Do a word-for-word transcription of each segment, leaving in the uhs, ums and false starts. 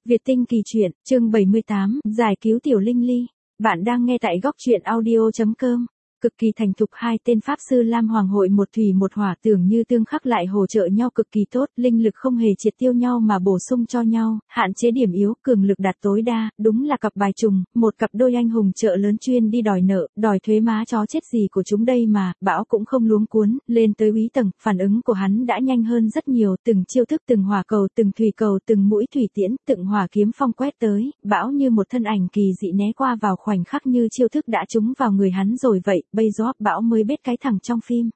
Việt Tinh Kỳ Truyện, chương bảy mươi tám, giải cứu tiểu Linh Ly. Bạn đang nghe tại góc truyện audio chấm com. Cực kỳ thành thục hai tên pháp sư Lam Hoàng hội một thủy một hỏa tưởng như tương khắc lại hỗ trợ nhau cực kỳ tốt, linh lực không hề triệt tiêu nhau mà bổ sung cho nhau, hạn chế điểm yếu, cường lực đạt tối đa, đúng là cặp bài trùng, một cặp đôi anh hùng chợ lớn chuyên đi đòi nợ, đòi thuế má chó chết gì của chúng đây mà, Bão cũng không luống cuốn, lên tới úy tầng, phản ứng của hắn đã nhanh hơn rất nhiều, từng chiêu thức từng hỏa cầu, từng thủy cầu, từng mũi thủy tiễn, từng hỏa kiếm phong quét tới, Bão như một thân ảnh kỳ dị né qua vào khoảnh khắc như chiêu thức đã trúng vào người hắn rồi vậy. Bây giờ Bão mới biết cái thằng trong phim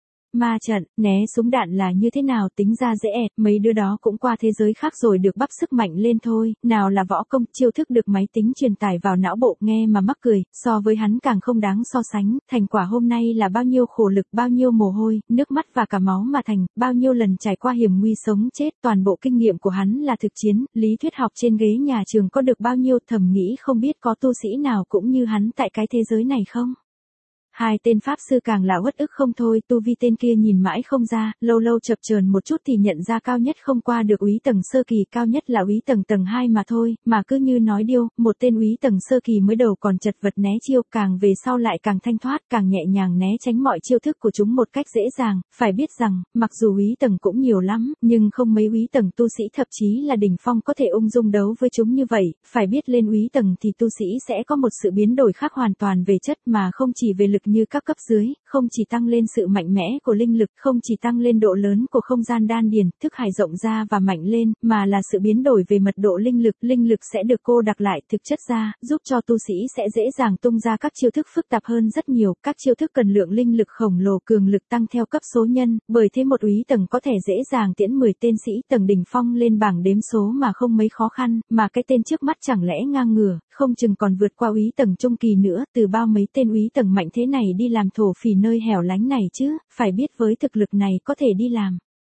ma trận, né súng đạn là như thế nào, tính ra dễ ẹt, mấy đứa đó cũng qua thế giới khác rồi được bắp sức mạnh lên thôi, nào là võ công, chiêu thức được máy tính truyền tải vào não bộ, nghe mà mắc cười, so với hắn càng không đáng so sánh, thành quả hôm nay là bao nhiêu khổ lực, bao nhiêu mồ hôi, nước mắt và cả máu mà thành, bao nhiêu lần trải qua hiểm nguy sống chết, toàn bộ kinh nghiệm của hắn là thực chiến, lý thuyết học trên ghế nhà trường có được bao nhiêu, thầm nghĩ không biết có tu sĩ nào cũng như hắn tại cái thế giới này không. Hai tên pháp sư càng là uất ức không thôi, tu vi tên kia nhìn mãi không ra, lâu lâu chập chờn một chút thì nhận ra cao nhất không qua được úy tầng sơ kỳ, cao nhất là úy tầng tầng hai mà thôi, mà cứ như nói điêu, một tên úy tầng sơ kỳ mới đầu còn chật vật né chiêu, càng về sau lại càng thanh thoát, càng nhẹ nhàng né tránh mọi chiêu thức của chúng một cách dễ dàng, phải biết rằng, mặc dù úy tầng cũng nhiều lắm, nhưng không mấy úy tầng tu sĩ thậm chí là đỉnh phong có thể ung dung đấu với chúng như vậy, phải biết lên úy tầng thì tu sĩ sẽ có một sự biến đổi khác hoàn toàn về chất mà không chỉ về lực như các cấp dưới, không chỉ tăng lên sự mạnh mẽ của linh lực, không chỉ tăng lên độ lớn của không gian đan điền, thức hải rộng ra và mạnh lên, mà là sự biến đổi về mật độ linh lực, linh lực sẽ được cô đặc lại, thực chất ra, giúp cho tu sĩ sẽ dễ dàng tung ra các chiêu thức phức tạp hơn rất nhiều, các chiêu thức cần lượng linh lực khổng lồ, cường lực tăng theo cấp số nhân, bởi thế một úy tầng có thể dễ dàng tiễn mười tên sĩ tầng đỉnh phong lên bảng đếm số mà không mấy khó khăn, mà cái tên trước mắt chẳng lẽ ngang ngửa, không chừng còn vượt qua úy tầng trung kỳ nữa, từ bao mấy tên úy tầng mạnh thế này đi làm thổ phỉ nơi hẻo lánh này chứ, phải biết với thực lực này có thể đi làm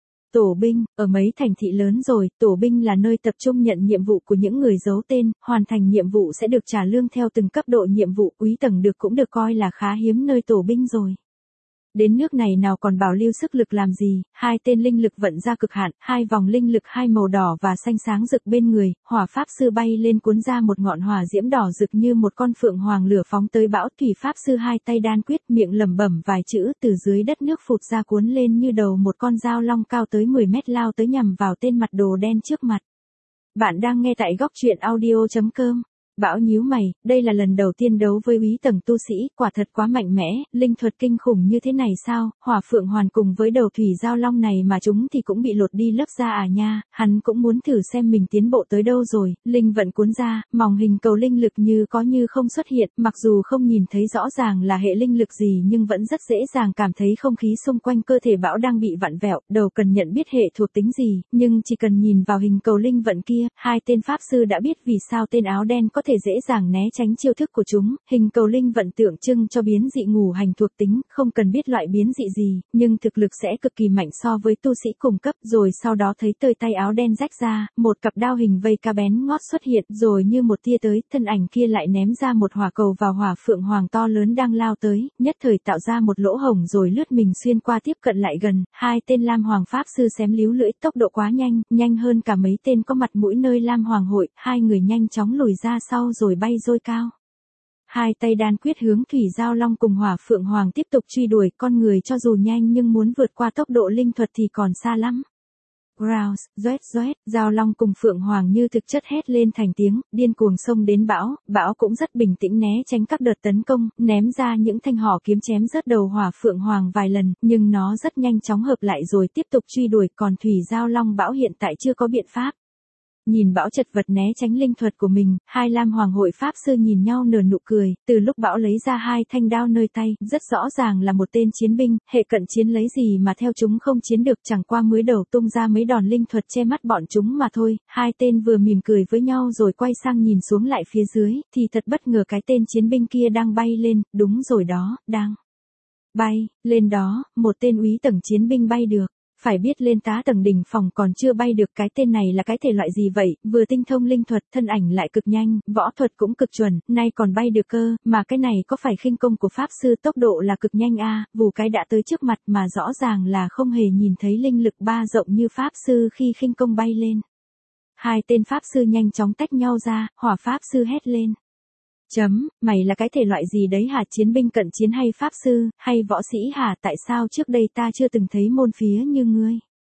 tổ binh, ở mấy thành thị lớn rồi, tổ binh là nơi tập trung nhận nhiệm vụ của những người giấu tên, hoàn thành nhiệm vụ sẽ được trả lương theo từng cấp độ nhiệm vụ, úy tầng được cũng được coi là khá hiếm nơi tổ binh rồi. Đến nước này nào còn bảo lưu sức lực làm gì, hai tên linh lực vận ra cực hạn, hai vòng linh lực hai màu đỏ và xanh sáng rực bên người, hỏa pháp sư bay lên cuốn ra một ngọn hỏa diễm đỏ rực như một con phượng hoàng lửa phóng tới Bão, thủy pháp sư hai tay đan quyết, miệng lẩm bẩm vài chữ, từ dưới đất nước phụt ra cuốn lên như đầu một con dao long cao tới mười mét lao tới nhằm vào tên mặt đồ đen trước mặt. Bạn đang nghe tại góc truyện audio chấm com. Bão nhíu mày, đây là lần đầu tiên đấu với úy tầng tu sĩ, quả thật quá mạnh mẽ, linh thuật kinh khủng như thế này sao, hỏa phượng hoàn cùng với đầu thủy giao long này mà chúng thì cũng bị lột đi lớp da à nha, hắn cũng muốn thử xem mình tiến bộ tới đâu rồi, linh vận cuốn ra, mỏng hình cầu linh lực như có như không xuất hiện, mặc dù không nhìn thấy rõ ràng là hệ linh lực gì nhưng vẫn rất dễ dàng cảm thấy không khí xung quanh cơ thể Bão đang bị vặn vẹo, đầu cần nhận biết hệ thuộc tính gì, nhưng chỉ cần nhìn vào hình cầu linh vận kia, hai tên pháp sư đã biết vì sao tên áo đen có thể dễ dàng né tránh chiêu thức của chúng, hình cầu linh vận tượng trưng cho biến dị ngũ hành thuộc tính, không cần biết loại biến dị gì, nhưng thực lực sẽ cực kỳ mạnh so với tu sĩ cùng cấp, rồi sau đó thấy tơi tay áo đen rách ra, một cặp đao hình vây ca bén ngót xuất hiện, rồi như một tia tới, thân ảnh kia lại ném ra một hỏa cầu vào hỏa phượng hoàng to lớn đang lao tới, nhất thời tạo ra một lỗ hổng rồi lướt mình xuyên qua tiếp cận lại gần, hai tên Lam Hoàng pháp sư xém líu lưỡi, tốc độ quá nhanh, nhanh hơn cả mấy tên có mặt mũi nơi Lam Hoàng hội, hai người nhanh chóng lùi ra sau rồi bay dôi cao. Hai tay đan quyết hướng thủy giao long cùng hỏa phượng hoàng tiếp tục truy đuổi, con người cho dù nhanh nhưng muốn vượt qua tốc độ linh thuật thì còn xa lắm. Grouse, doét doét, giao long cùng phượng hoàng như thực chất hét lên thành tiếng, điên cuồng xông đến Bão, Bão cũng rất bình tĩnh né tránh các đợt tấn công, ném ra những thanh hỏ kiếm chém rớt đầu hỏa phượng hoàng vài lần, nhưng nó rất nhanh chóng hợp lại rồi tiếp tục truy đuổi, còn thủy giao long Bão hiện tại chưa có biện pháp. Nhìn Bão chật vật né tránh linh thuật của mình, hai Lam Hoàng hội pháp sư nhìn nhau nở nụ cười, từ lúc Bão lấy ra hai thanh đao nơi tay, rất rõ ràng là một tên chiến binh, hệ cận chiến lấy gì mà theo chúng không chiến được, chẳng qua mới đầu tung ra mấy đòn linh thuật che mắt bọn chúng mà thôi, hai tên vừa mỉm cười với nhau rồi quay sang nhìn xuống lại phía dưới, thì thật bất ngờ cái tên chiến binh kia đang bay lên, đúng rồi đó, đang bay, lên đó, một tên úy tầng chiến binh bay được. Phải biết lên tá tầng đỉnh phòng còn chưa bay được, cái tên này là cái thể loại gì vậy, vừa tinh thông linh thuật, thân ảnh lại cực nhanh, võ thuật cũng cực chuẩn, nay còn bay được cơ, mà cái này có phải khinh công của pháp sư, tốc độ là cực nhanh a, à, vù cái đã tới trước mặt mà rõ ràng là không hề nhìn thấy linh lực ba rộng như pháp sư khi khinh công bay lên. Hai tên pháp sư nhanh chóng tách nhau ra, hỏa pháp sư hét lên. Chấm, mày là cái thể loại gì đấy hả, chiến binh cận chiến hay pháp sư, hay võ sĩ hả, tại sao trước đây ta chưa từng thấy môn phía như ngươi?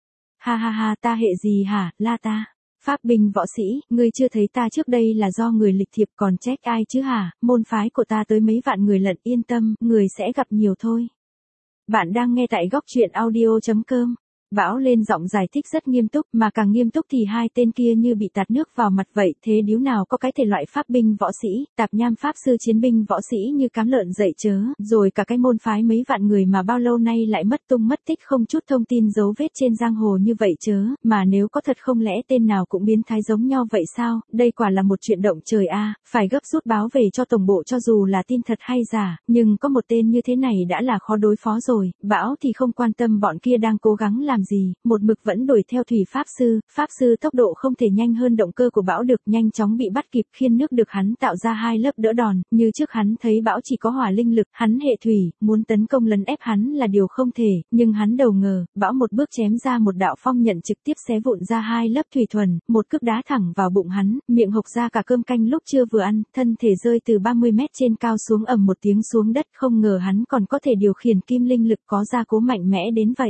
Ha ha ha, ta hệ gì hả, la ta. Pháp binh võ sĩ, ngươi chưa thấy ta trước đây là do người lịch thiệp còn trách ai chứ hả, môn phái của ta tới mấy vạn người lận, yên tâm, người sẽ gặp nhiều thôi. Bạn đang nghe tại góc truyện audio chấm com. Bão lên giọng giải thích rất nghiêm túc, mà càng nghiêm túc thì hai tên kia như bị tạt nước vào mặt vậy, thế điếu nào có cái thể loại pháp binh võ sĩ, tạp nham pháp sư chiến binh võ sĩ như cám lợn dậy chớ, rồi cả cái môn phái mấy vạn người mà bao lâu nay lại mất tung mất tích không chút thông tin dấu vết trên giang hồ như vậy chớ, mà nếu có thật không lẽ tên nào cũng biến thái giống nhau vậy sao, đây quả là một chuyện động trời a, phải gấp rút báo về cho tổng bộ cho dù là tin thật hay giả, nhưng có một tên như thế này đã là khó đối phó rồi, Bão thì không quan tâm bọn kia đang cố gắng làm gì, một mực vẫn đuổi theo thủy pháp sư, pháp sư tốc độ không thể nhanh hơn động cơ của Bão được, nhanh chóng bị bắt kịp, khiên nước được hắn tạo ra hai lớp đỡ đòn, như trước hắn thấy Bão chỉ có hỏa linh lực, hắn hệ thủy, muốn tấn công lấn ép hắn là điều không thể, nhưng hắn đầu ngờ, Bão một bước chém ra một đạo phong nhận trực tiếp xé vụn ra hai lớp thủy thuần, một cước đá thẳng vào bụng hắn, miệng hộc ra cả cơm canh lúc chưa vừa ăn, thân thể rơi từ ba mươi mét trên cao xuống ầm một tiếng xuống đất, không ngờ hắn còn có thể điều khiển kim linh lực có gia cố mạnh mẽ đến vậy.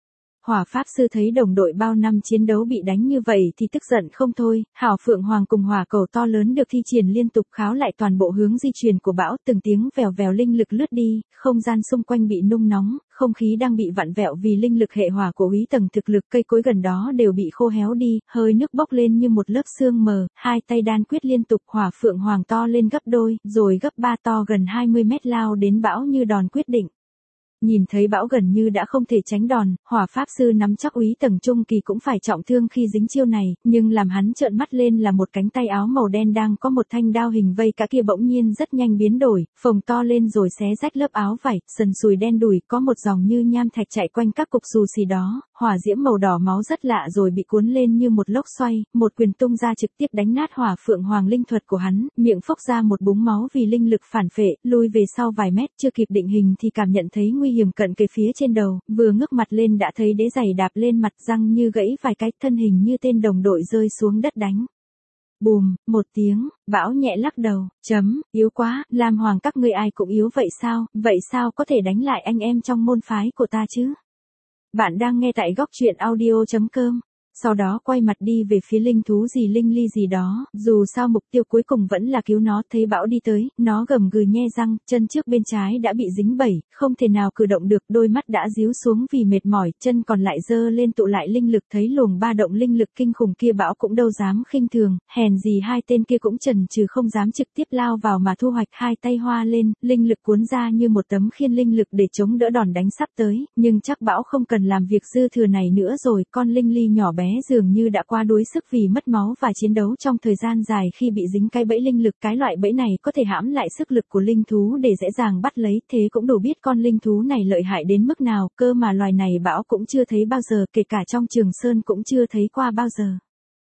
Hỏa pháp sư thấy đồng đội bao năm chiến đấu bị đánh như vậy thì tức giận không thôi, hào phượng hoàng cùng hỏa cầu to lớn được thi triển liên tục kháo lại toàn bộ hướng di chuyển của Bão, từng tiếng vèo vèo linh lực lướt đi, không gian xung quanh bị nung nóng, không khí đang bị vặn vẹo vì linh lực hệ hỏa của úy tầng thực lực, cây cối gần đó đều bị khô héo đi, hơi nước bốc lên như một lớp sương mờ, hai tay đan quyết liên tục, hỏa phượng hoàng to lên gấp đôi, rồi gấp ba to gần hai mươi mét lao đến Bão như đòn quyết định. Nhìn thấy Bão gần như đã không thể tránh đòn, hỏa pháp sư nắm chắc úy tầng trung kỳ cũng phải trọng thương khi dính chiêu này, nhưng làm hắn trợn mắt lên là một cánh tay áo màu đen đang có một thanh đao hình vây cá kia bỗng nhiên rất nhanh biến đổi, phồng to lên rồi xé rách lớp áo vải, sần sùi đen đùi, có một dòng như nham thạch chạy quanh các cục xù xì đó, hỏa diễm màu đỏ máu rất lạ rồi bị cuốn lên như một lốc xoay, một quyền tung ra trực tiếp đánh nát hỏa phượng hoàng linh thuật của hắn, miệng phốc ra một búng máu vì linh lực phản phệ, lui về sau vài mét, chưa kịp định hình thì cảm nhận thấy nguy hiểm cận kề phía trên đầu, vừa ngước mặt lên đã thấy đế giày đạp lên mặt, răng như gãy vài cái, thân hình như tên đồng đội rơi xuống đất đánh. Bùm, một tiếng, Bão nhẹ lắc đầu, chấm, yếu quá, Lam Hoàng các ngươi ai cũng yếu vậy sao, vậy sao có thể đánh lại anh em trong môn phái của ta chứ? Bạn đang nghe tại góc truyện audio chấm com. Sau đó quay mặt đi về phía linh thú gì linh ly gì đó, dù sao mục tiêu cuối cùng vẫn là cứu nó, thấy Bão đi tới, nó gầm gừ nhe răng, chân trước bên trái đã bị dính bẩy, không thể nào cử động được, đôi mắt đã díu xuống vì mệt mỏi, chân còn lại giơ lên tụ lại linh lực, thấy luồng ba động linh lực kinh khủng kia Bão cũng đâu dám khinh thường, hèn gì hai tên kia cũng chần chừ không dám trực tiếp lao vào mà thu hoạch, hai tay hoa lên, linh lực cuốn ra như một tấm khiên linh lực để chống đỡ đòn đánh sắp tới, nhưng chắc Bão không cần làm việc dư thừa này nữa rồi, con linh ly nhỏ bé dường như đã qua đuối sức vì mất máu và chiến đấu trong thời gian dài khi bị dính cái bẫy linh lực, cái loại bẫy này có thể hãm lại sức lực của linh thú để dễ dàng bắt lấy, thế cũng đủ biết con linh thú này lợi hại đến mức nào, cơ mà loài này Bão cũng chưa thấy bao giờ, kể cả trong Trường Sơn cũng chưa thấy qua bao giờ.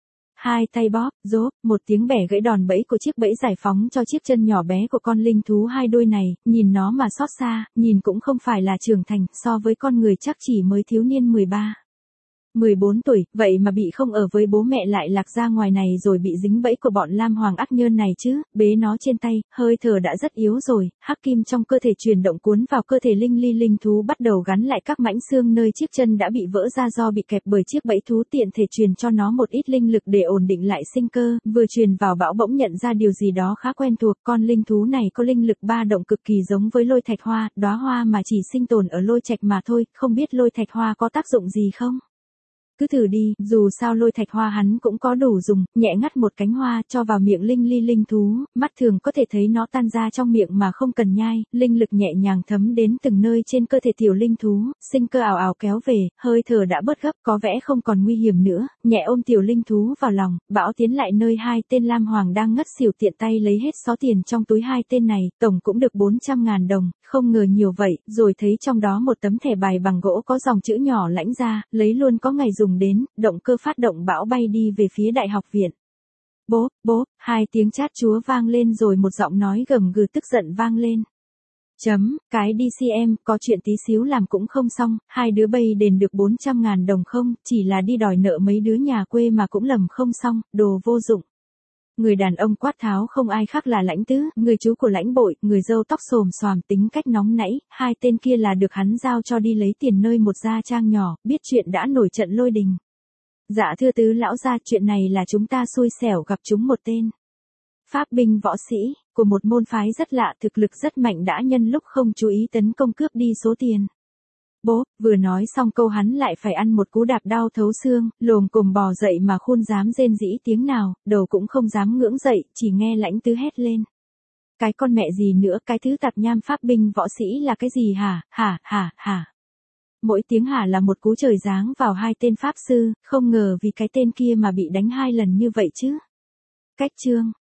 Hai tay bóp, rốp, một tiếng bẻ gãy đòn bẫy của chiếc bẫy giải phóng cho chiếc chân nhỏ bé của con linh thú hai đuôi này, nhìn nó mà xót xa, nhìn cũng không phải là trưởng thành, so với con người chắc chỉ mới thiếu niên mười ba. mười bốn tuổi, vậy mà bị không ở với bố mẹ lại lạc ra ngoài này rồi bị dính bẫy của bọn Lam Hoàng ác nhơn này chứ, bế nó trên tay, hơi thở đã rất yếu rồi, hắc kim trong cơ thể chuyển động cuốn vào cơ thể linh ly linh thú bắt đầu gắn lại các mảnh xương nơi chiếc chân đã bị vỡ ra do bị kẹp bởi chiếc bẫy thú, tiện thể truyền cho nó một ít linh lực để ổn định lại sinh cơ, vừa truyền vào Bão bỗng nhận ra điều gì đó khá quen thuộc, con linh thú này có linh lực ba động cực kỳ giống với lôi thạch hoa, đóa hoa mà chỉ sinh tồn ở lôi trạch mà thôi, không biết lôi thạch hoa có tác dụng gì không? Cứ thử đi, dù sao lôi thạch hoa hắn cũng có đủ dùng, nhẹ ngắt một cánh hoa cho vào miệng linh ly linh thú, mắt thường có thể thấy nó tan ra trong miệng mà không cần nhai, linh lực nhẹ nhàng thấm đến từng nơi trên cơ thể tiểu linh thú, sinh cơ ảo ảo kéo về, hơi thở đã bớt gấp, có vẻ không còn nguy hiểm nữa, nhẹ ôm tiểu linh thú vào lòng, Bão tiến lại nơi hai tên Lam Hoàng đang ngất xỉu, tiện tay lấy hết số tiền trong túi hai tên này, tổng cũng được bốn trăm ngàn đồng, không ngờ nhiều vậy, rồi thấy trong đó một tấm thẻ bài bằng gỗ có dòng chữ nhỏ lãnh ra, lấy luôn có ngày dùng đến, động cơ phát động, Bão bay đi về phía đại học viện. Bốp, bốp, hai tiếng chát chúa vang lên rồi một giọng nói gầm gừ tức giận vang lên. Chấm, cái đi xê em, có chuyện tí xíu làm cũng không xong, hai đứa bay đền được bốn trăm ngàn đồng không, chỉ là đi đòi nợ mấy đứa nhà quê mà cũng lầm không xong, đồ vô dụng. Người đàn ông quát tháo không ai khác là Lãnh Tứ, người chú của Lãnh Bội, người râu tóc xồm xoàm tính cách nóng nảy, hai tên kia là được hắn giao cho đi lấy tiền nơi một gia trang nhỏ, biết chuyện đã nổi trận lôi đình. Dạ thưa Tứ lão gia, chuyện này là chúng ta xui xẻo gặp chúng một tên pháp binh võ sĩ, của một môn phái rất lạ, thực lực rất mạnh đã nhân lúc không chú ý tấn công cướp đi số tiền. Bố, vừa nói xong câu hắn lại phải ăn một cú đạp đau thấu xương, lồm cồm bò dậy mà khuôn dám rên rỉ tiếng nào, đầu cũng không dám ngưỡng dậy, chỉ nghe Lãnh Tứ hét lên. Cái con mẹ gì nữa, cái thứ tạp nham pháp binh võ sĩ là cái gì hả, hả, hả, hả. Mỗi tiếng hả là một cú trời giáng vào hai tên pháp sư, không ngờ vì cái tên kia mà bị đánh hai lần như vậy chứ. Cách chương